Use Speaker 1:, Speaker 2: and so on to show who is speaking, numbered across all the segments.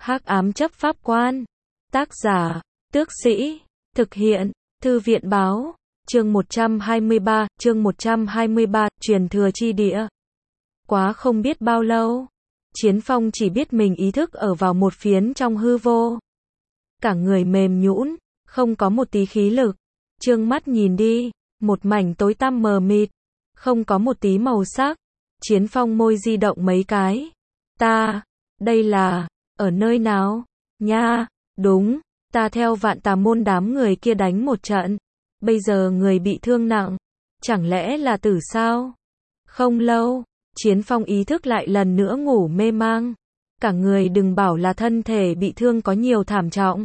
Speaker 1: Hắc ám chấp pháp quan. Tác giả, Tước Sĩ. Thực hiện, Thư viện báo. Chương 123, truyền thừa chi địa. Quá không biết bao lâu, Chiến Phong chỉ biết mình ý thức ở vào một phiến trong hư vô. Cả người mềm nhũn, không có một tí khí lực. Trương mắt nhìn đi, một mảnh tối tăm mờ mịt, không có một tí màu sắc. Chiến Phong môi di động mấy cái. Đây là, ở nơi nào? Nha, đúng, ta theo Vạn Tà môn đám người kia đánh một trận. Bây giờ người bị thương nặng. Chẳng lẽ là tử sao? Không lâu, Chiến Phong ý thức lại lần nữa ngủ mê mang. Cả người đừng bảo là thân thể bị thương có nhiều thảm trọng.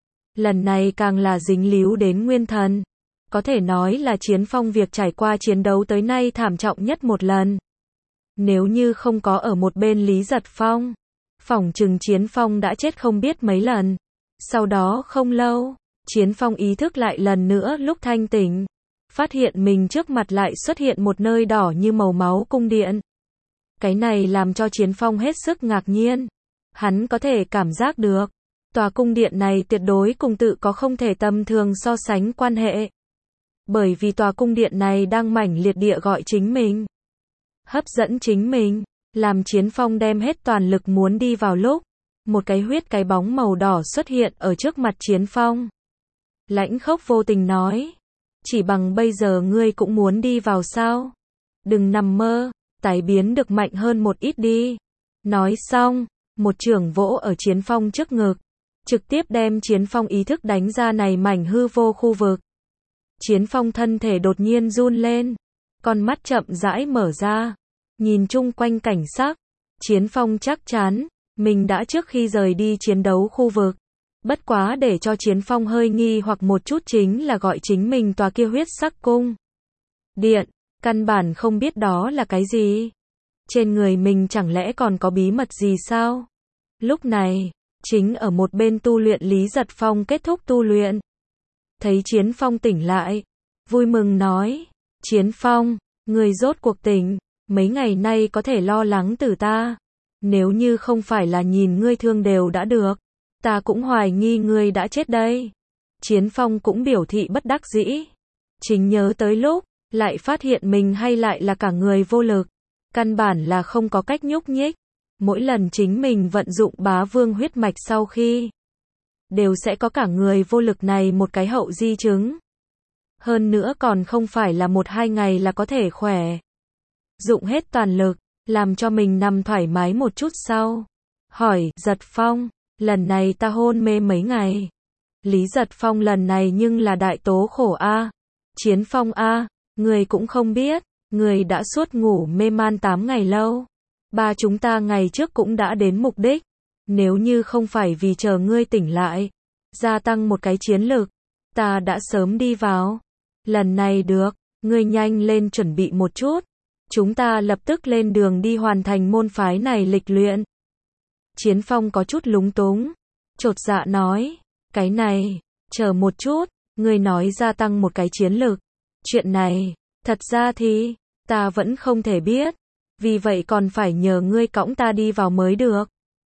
Speaker 1: Lần này càng là dính líu đến nguyên thần. Có thể nói là Chiến Phong việc trải qua chiến đấu tới nay thảm trọng nhất một lần. Nếu như không có ở một bên Lý Giật Phong, phỏng chừng Chiến Phong đã chết không biết mấy lần. Sau đó không lâu, Chiến Phong ý thức lại lần nữa lúc thanh tỉnh. Phát hiện mình trước mặt lại xuất hiện một nơi đỏ như màu máu cung điện. Cái này làm cho Chiến Phong hết sức ngạc nhiên. Hắn có thể cảm giác được, tòa cung điện này tuyệt đối cùng tự có không thể tầm thường so sánh quan hệ. Bởi vì tòa cung điện này đang mãnh liệt địa gọi chính mình, hấp dẫn chính mình, làm Chiến Phong đem hết toàn lực muốn đi vào lúc, một cái bóng màu đỏ xuất hiện ở trước mặt Chiến Phong. Lãnh Khốc vô tình nói, chỉ bằng bây giờ ngươi cũng muốn đi vào sao? Đừng nằm mơ, tái biến được mạnh hơn một ít đi. Nói xong, một chưởng vỗ ở Chiến Phong trước ngực, trực tiếp đem Chiến Phong ý thức đánh ra này mảnh hư vô khu vực. Chiến Phong thân thể đột nhiên run lên, con mắt chậm rãi mở ra, nhìn chung quanh cảnh sắc. Chiến Phong chắc chắn, mình đã trước khi rời đi chiến đấu khu vực. Bất quá để cho Chiến Phong hơi nghi hoặc một chút chính là gọi chính mình tòa kia huyết sắc cung điện, căn bản không biết đó là cái gì. Trên người mình chẳng lẽ còn có bí mật gì sao? Lúc này, chính ở một bên tu luyện Lý Giật Phong kết thúc tu luyện. Thấy Chiến Phong tỉnh lại, vui mừng nói, Chiến Phong, người rốt cuộc tỉnh, mấy ngày nay có thể lo lắng từ ta. Nếu như không phải là nhìn ngươi thương đều đã được, ta cũng hoài nghi ngươi đã chết đây. Chiến Phong cũng biểu thị bất đắc dĩ. Chính nhớ tới lúc, lại phát hiện mình hay lại là cả người vô lực. Căn bản là không có cách nhúc nhích. Mỗi lần chính mình vận dụng bá vương huyết mạch sau khi, đều sẽ có cả người vô lực này một cái hậu di chứng. Hơn nữa còn không phải là 1-2 ngày là có thể khỏe. Dụng hết toàn lực, làm cho mình nằm thoải mái một chút sau. Hỏi, Giật Phong, lần này ta hôn mê mấy ngày. Lý Giật Phong lần này nhưng là đại tố khổ a. Chiến Phong a, người cũng không biết, người đã suốt ngủ mê man 8 ngày lâu. Ba chúng ta ngày trước cũng đã đến mục đích. Nếu như không phải vì chờ ngươi tỉnh lại, gia tăng một cái chiến lực, ta đã sớm đi vào. Lần này được, ngươi nhanh lên chuẩn bị một chút. Chúng ta lập tức lên đường đi hoàn thành môn phái này lịch luyện. Chiến Phong có chút lúng túng, chột dạ nói, cái này, chờ một chút, ngươi nói gia tăng một cái chiến lực. Chuyện này, thật ra thì, ta vẫn không thể biết, vì vậy còn phải nhờ ngươi cõng ta đi vào mới được.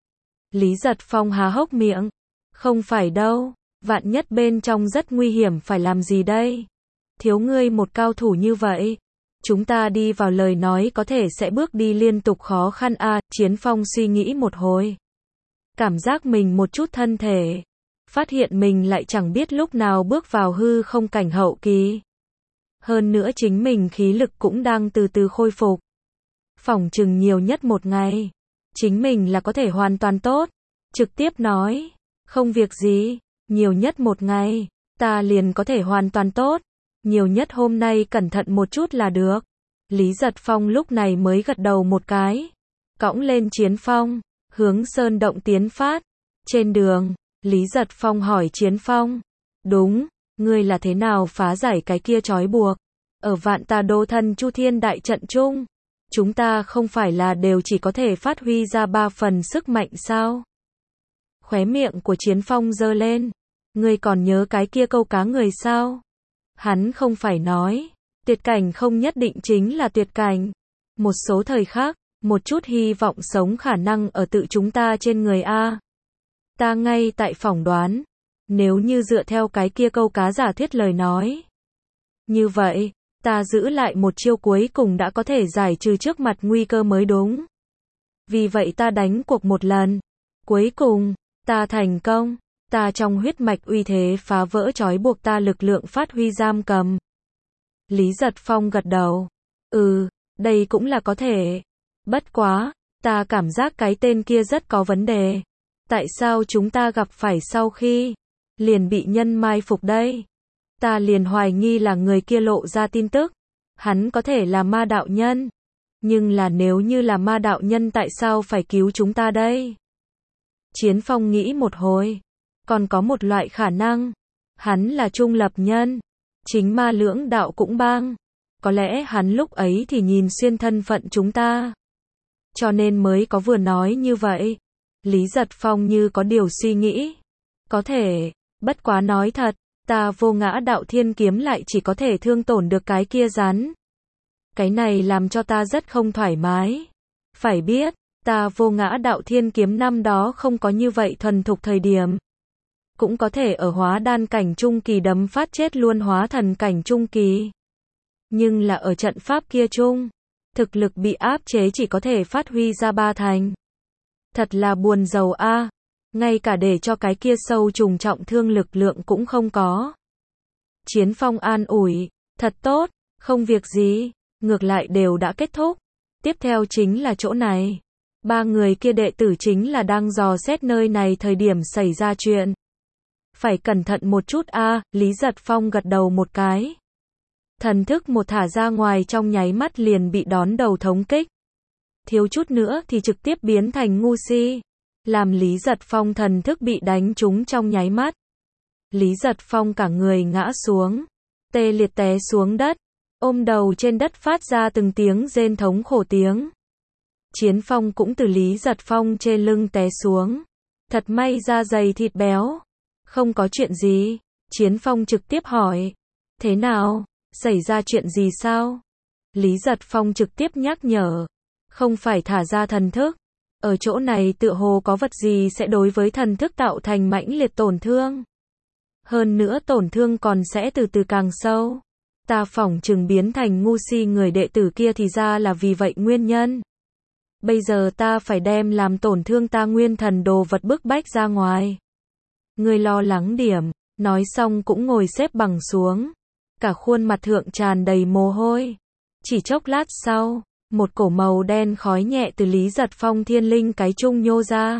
Speaker 1: Lý Giật Phong há hốc miệng, không phải đâu, vạn nhất bên trong rất nguy hiểm phải làm gì đây? Thiếu ngươi một cao thủ như vậy, chúng ta đi vào lời nói có thể sẽ bước đi liên tục khó khăn a. Chiến Phong suy nghĩ một hồi, cảm giác mình một chút thân thể, phát hiện mình lại chẳng biết lúc nào bước vào hư không cảnh hậu kỳ. Hơn nữa chính mình khí lực cũng đang từ từ khôi phục. Phỏng chừng nhiều nhất 1 ngày, chính mình là có thể hoàn toàn tốt. Trực tiếp nói, không việc gì, nhiều nhất 1 ngày, ta liền có thể hoàn toàn tốt. Nhiều nhất hôm nay cẩn thận một chút là được. Lý Giật Phong lúc này mới gật đầu một cái, cõng lên Chiến Phong, hướng sơn động tiến phát. Trên đường, Lý Giật Phong hỏi Chiến Phong, đúng, ngươi là thế nào phá giải cái kia trói buộc? Ở Vạn Tà Đô Thần Chu Thiên đại trận chung, chúng ta không phải là đều chỉ có thể phát huy ra 3 phần sức mạnh sao? Khóe miệng của Chiến Phong giơ lên, ngươi còn nhớ cái kia câu cá người sao? Hắn không phải nói, tuyệt cảnh không nhất định chính là tuyệt cảnh. Một số thời khắc, một chút hy vọng sống khả năng ở tự chúng ta trên người a. Ta ngay tại phỏng đoán, nếu như dựa theo cái kia câu cá giả thuyết lời nói. Như vậy, ta giữ lại một chiêu cuối cùng đã có thể giải trừ trước mặt nguy cơ mới đúng. Vì vậy ta đánh cuộc một lần. Cuối cùng, ta thành công. Ta trong huyết mạch uy thế phá vỡ trói buộc ta lực lượng phát huy giam cầm. Lý Giật Phong gật đầu. Đây cũng là có thể. Bất quá, ta cảm giác cái tên kia rất có vấn đề. Tại sao chúng ta gặp phải sau khi liền bị nhân mai phục đây? Ta liền hoài nghi là người kia lộ ra tin tức. Hắn có thể là ma đạo nhân. Nhưng là nếu như là ma đạo nhân tại sao phải cứu chúng ta đây? Chiến Phong nghĩ một hồi. Còn có một loại khả năng. Hắn là trung lập nhân. Chính ma lưỡng đạo cũng bang. Có lẽ hắn lúc ấy thì nhìn xuyên thân phận chúng ta. Cho nên mới có vừa nói như vậy. Lý Giật Phong như có điều suy nghĩ. Có thể, bất quá nói thật, ta vô ngã đạo thiên kiếm lại chỉ có thể thương tổn được cái kia rắn. Cái này làm cho ta rất không thoải mái. Phải biết, ta vô ngã đạo thiên kiếm năm đó không có như vậy thuần thục thời điểm. Cũng có thể ở hóa đan cảnh trung kỳ đấm phát chết luôn hóa thần cảnh trung kỳ. Nhưng là ở trận pháp kia chung, thực lực bị áp chế chỉ có thể phát huy ra 3 thành. Thật là buồn rầu a, ngay cả để cho cái kia sâu trùng trọng thương lực lượng cũng không có. Chiến Phong an ủi, thật tốt, không việc gì, ngược lại đều đã kết thúc. Tiếp theo chính là chỗ này. 3 người kia đệ tử chính là đang dò xét nơi này thời điểm xảy ra chuyện. Phải cẩn thận một chút a, Lý Giật Phong gật đầu một cái. Thần thức một thả ra ngoài trong nháy mắt liền bị đón đầu thống kích. Thiếu chút nữa thì trực tiếp biến thành ngu si. Làm Lý Giật Phong thần thức bị đánh trúng trong nháy mắt. Lý Giật Phong cả người ngã xuống. Tê liệt té xuống đất. Ôm đầu trên đất phát ra từng tiếng rên thống khổ tiếng. Chiến Phong cũng từ Lý Giật Phong trên lưng té xuống. Thật may da dày thịt béo. Không có chuyện gì. Chiến Phong trực tiếp hỏi. Thế nào? Xảy ra chuyện gì sao? Lý Giật Phong trực tiếp nhắc nhở. Không phải thả ra thần thức. Ở chỗ này tựa hồ có vật gì sẽ đối với thần thức tạo thành mãnh liệt tổn thương. Hơn nữa tổn thương còn sẽ từ từ càng sâu. Ta phỏng chừng biến thành ngu si người đệ tử kia thì ra là vì vậy nguyên nhân. Bây giờ ta phải đem làm tổn thương ta nguyên thần đồ vật bức bách ra ngoài. Ngươi lo lắng điểm, nói xong cũng ngồi xếp bằng xuống. Cả khuôn mặt thượng tràn đầy mồ hôi. Chỉ chốc lát sau, một cổ màu đen khói nhẹ từ Lý Giật Phong thiên linh cái chung nhô ra.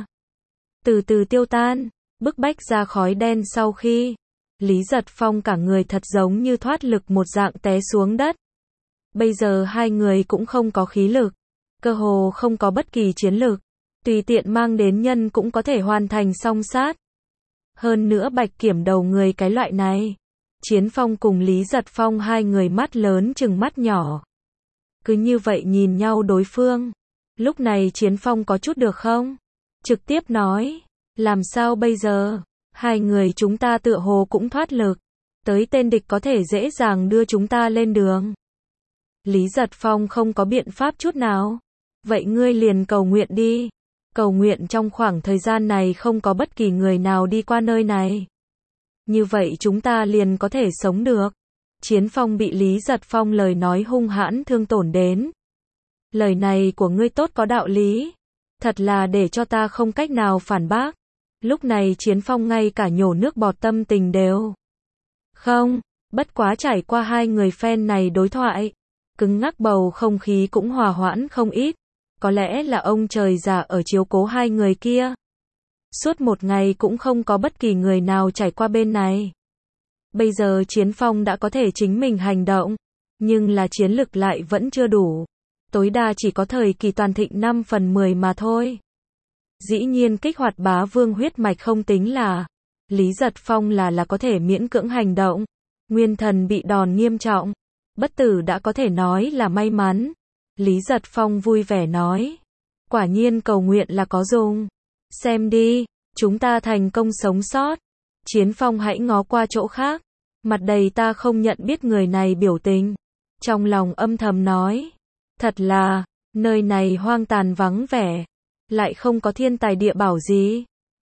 Speaker 1: Từ từ tiêu tan, bức bách ra khói đen sau khi. Lý Giật Phong cả người thật giống như thoát lực một dạng té xuống đất. Bây giờ hai người cũng không có khí lực. Cơ hồ không có bất kỳ chiến lực. Tùy tiện mang đến nhân cũng có thể hoàn thành song sát. Hơn nữa bạch kiểm đầu người cái loại này. Chiến Phong cùng Lý Giật Phong hai người mắt lớn chừng mắt nhỏ. Cứ như vậy nhìn nhau đối phương. Lúc này Chiến Phong có chút được không? Trực tiếp nói. Làm sao bây giờ? Hai người chúng ta tựa hồ cũng thoát lực. Tới tên địch có thể dễ dàng đưa chúng ta lên đường. Lý Giật Phong không có biện pháp chút nào. Vậy ngươi liền cầu nguyện đi. Cầu nguyện trong khoảng thời gian này không có bất kỳ người nào đi qua nơi này. Như vậy chúng ta liền có thể sống được. Chiến Phong bị Lý Giật Phong lời nói hung hãn thương tổn đến. Lời này của ngươi tốt có đạo lý. Thật là để cho ta không cách nào phản bác. Lúc này Chiến Phong ngay cả nhổ nước bọt tâm tình đều. Không, bất quá trải qua hai người fan này đối thoại. Cứng ngắc bầu không khí cũng hòa hoãn không ít. Có lẽ là ông trời già ở chiếu cố hai người kia. Suốt một ngày cũng không có bất kỳ người nào trải qua bên này. Bây giờ Chiến Phong đã có thể chính mình hành động. Nhưng là chiến lực lại vẫn chưa đủ. Tối đa chỉ có thời kỳ toàn thịnh 5/10 mà thôi. Dĩ nhiên kích hoạt bá vương huyết mạch không tính là. Lý Giật Phong là có thể miễn cưỡng hành động. Nguyên thần bị đòn nghiêm trọng. Bất tử đã có thể nói là may mắn. Lý Giật Phong vui vẻ nói. Quả nhiên cầu nguyện là có dùng. Xem đi, chúng ta thành công sống sót. Chiến Phong hãy ngó qua chỗ khác. Mặt đầy ta không nhận biết người này biểu tình. Trong lòng âm thầm nói. Thật là, nơi này hoang tàn vắng vẻ. Lại không có thiên tài địa bảo gì.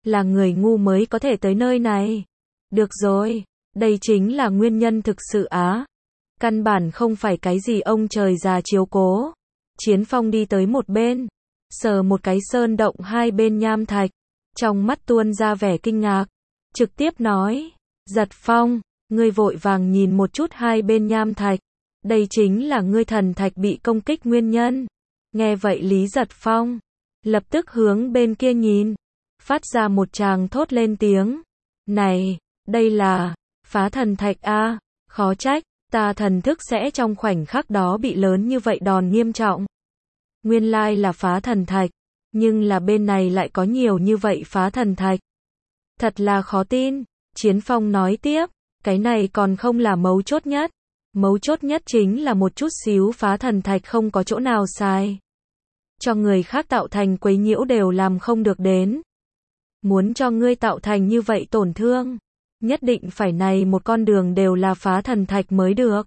Speaker 1: Là người ngu mới có thể tới nơi này. Được rồi, đây chính là nguyên nhân thực sự á. Căn bản không phải cái gì ông trời già chiếu cố. Chiến Phong đi tới một bên, sờ một cái sơn động hai bên nham thạch, trong mắt tuôn ra vẻ kinh ngạc, trực tiếp nói, Giật Phong, ngươi vội vàng nhìn một chút hai bên nham thạch, đây chính là ngươi thần thạch bị công kích nguyên nhân. Nghe vậy Lý Giật Phong lập tức hướng bên kia nhìn, phát ra một tràng thốt lên tiếng, này, đây là phá thần thạch a, khó trách, ta thần thức sẽ trong khoảnh khắc đó bị lớn như vậy đòn nghiêm trọng. Nguyên lai là phá thần thạch, nhưng là bên này lại có nhiều như vậy phá thần thạch. Thật là khó tin, Chiến Phong nói tiếp, cái này còn không là mấu chốt nhất. Mấu chốt nhất chính là một chút xíu phá thần thạch không có chỗ nào sai. Cho người khác tạo thành quấy nhiễu đều làm không được đến. Muốn cho ngươi tạo thành như vậy tổn thương, nhất định phải này một con đường đều là phá thần thạch mới được.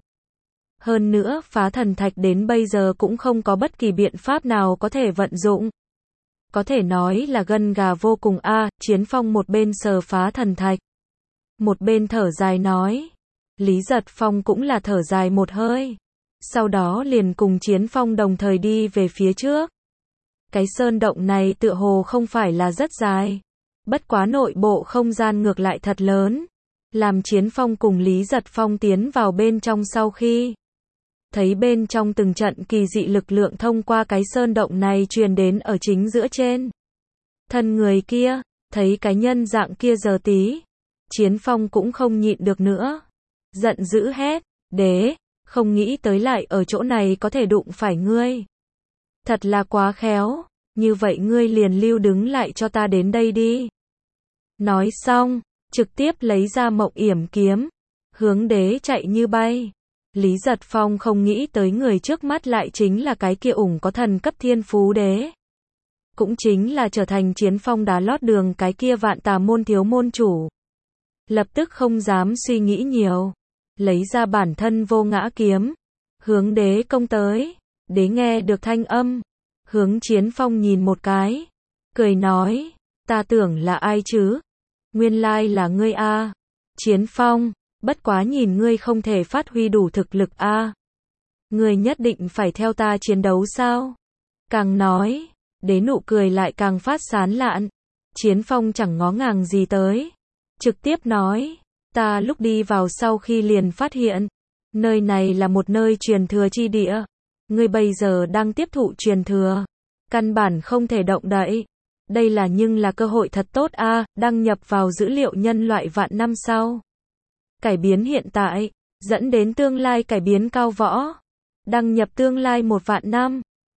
Speaker 1: Hơn nữa, phá thần thạch đến bây giờ cũng không có bất kỳ biện pháp nào có thể vận dụng. Có thể nói là gân gà vô cùng a. Chiến Phong một bên sờ phá thần thạch, một bên thở dài nói. Lý Giật Phong cũng là thở dài một hơi. Sau đó liền cùng Chiến Phong đồng thời đi về phía trước. Cái sơn động này tựa hồ không phải là rất dài. Bất quá nội bộ không gian ngược lại thật lớn. Làm Chiến Phong cùng Lý Giật Phong tiến vào bên trong sau khi thấy bên trong từng trận kỳ dị lực lượng thông qua cái sơn động này truyền đến ở chính giữa trên thân người kia, thấy cái nhân dạng kia giờ tí, Chiến Phong cũng không nhịn được nữa, giận dữ hét, đế, không nghĩ tới lại ở chỗ này có thể đụng phải ngươi. Thật là quá khéo, như vậy ngươi liền lưu đứng lại cho ta đến đây đi. Nói xong, trực tiếp lấy ra Mộng Yểm kiếm, hướng đế chạy như bay. Lý Giật Phong không nghĩ tới người trước mắt lại chính là cái kia ủng có thần cấp thiên phú đế. Cũng chính là trở thành Chiến Phong đá lót đường cái kia Vạn Tà môn thiếu môn chủ. Lập tức không dám suy nghĩ nhiều, lấy ra bản thân Vô Ngã kiếm, hướng đế công tới. Đế nghe được thanh âm, hướng Chiến Phong nhìn một cái, cười nói, ta tưởng là ai chứ? Nguyên lai là ngươi a. Chiến Phong, bất quá nhìn ngươi không thể phát huy đủ thực lực a. Ngươi nhất định phải theo ta chiến đấu sao? Càng nói, đế nụ cười lại càng phát sán lạn. Chiến Phong chẳng ngó ngàng gì tới, trực tiếp nói, ta lúc đi vào sau khi liền phát hiện, nơi này là một nơi truyền thừa chi địa. Ngươi bây giờ đang tiếp thụ truyền thừa, căn bản không thể động đậy. Đây là nhưng là cơ hội thật tốt a, đăng nhập vào dữ liệu nhân loại vạn năm sau. Cải biến hiện tại, dẫn đến tương lai cải biến cao võ. Đăng nhập tương lai 1 vạn năm.